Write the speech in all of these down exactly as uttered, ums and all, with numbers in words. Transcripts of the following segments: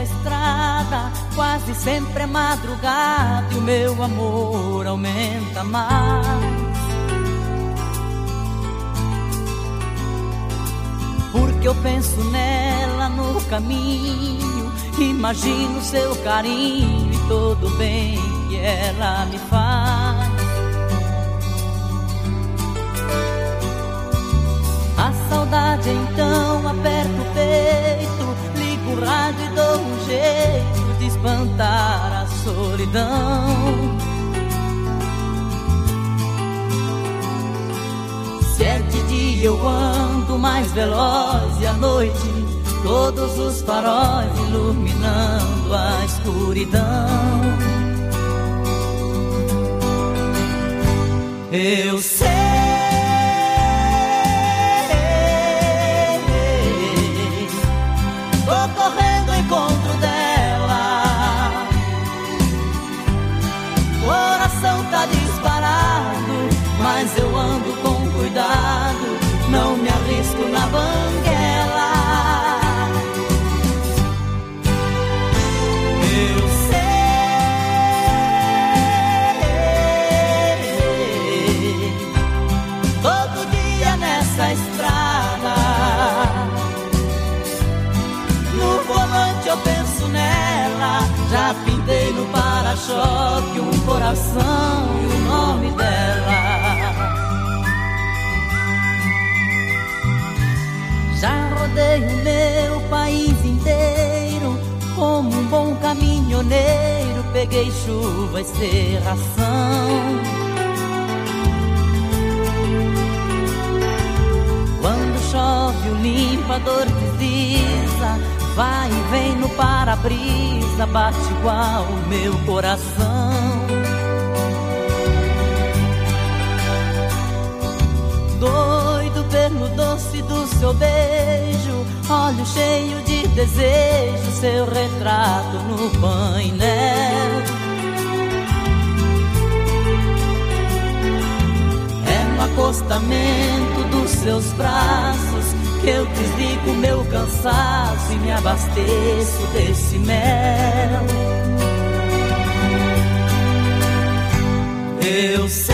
a estrada, quase sempre é madrugada e o meu amor aumenta mais. Porque eu penso nela no caminho, imagino seu carinho e todo o bem que ela me faz. A saudade então aperta o peito, ligo o rádio e dou um jeito de espantar a solidão. Se é de dia eu ando mais veloz e à noite todos os faróis iluminando a escuridão. Eu sei, tô correndo ao encontro dela, coração tá disparado, mas eu ando com cuidado, não me arrisco na banguela. Eu sei, todo dia nessa estrada, no volante eu penso nela, já pintei no para-choque um coração e o nome dela. Já rodei o meu país inteiro, como um bom caminhoneiro, peguei chuva e serração. Quando chove o limpador desliza, vai e vem no para-brisa, bate igual o meu coração. Doido pelo doce do seu beijo, olho cheio de desejo, seu retrato no painel. É no acostamento dos seus braços que eu desligo meu cansaço e me abasteço desse mel. Eu sei,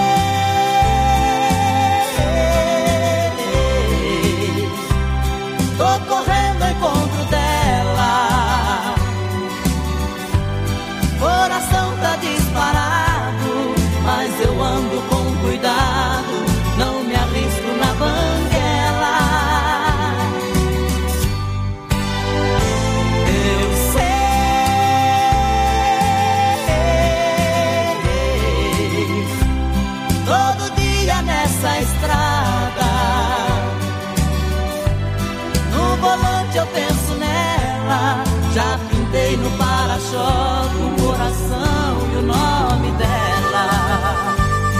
tô correndo ao encontro dela, coração tá disparado, mas eu ando com cuidado, não me arrisco na banguela. Eu sei, todo dia nessa estrada, no volante eu penso nela, já pintei no para-choque um coração e o nome dela.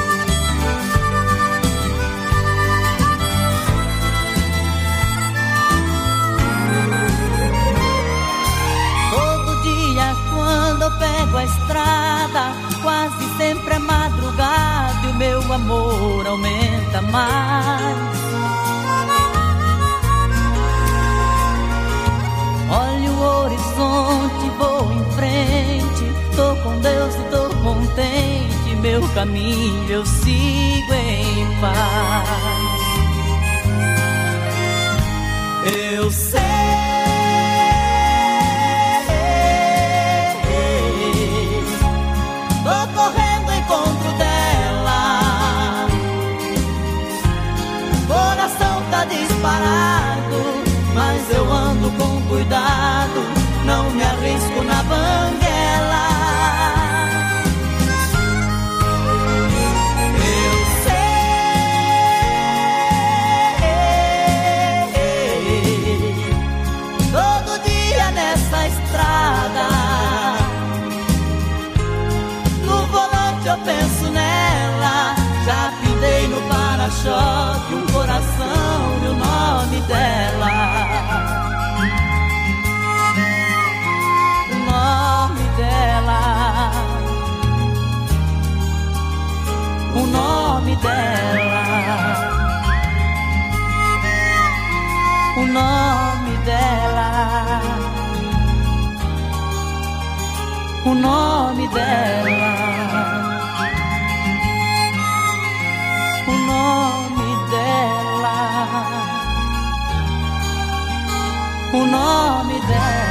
Todo dia quando eu pego a estrada, quase sempre é madrugada e o meu amor aumenta mais. Olho o horizonte, vou em frente, tô com Deus e tô contente, meu caminho eu sigo em paz. Eu sei, tô correndo ao encontro dela, coração tá disparado, mas eu ando com cuidado, não me arrisco na banguela. Eu sei, todo dia nessa estrada, no volante eu penso nela, já pintei no para-choque um coração e o nome dela. O nome dela, o nome dela. o nome dela, o nome dela, o nome dela.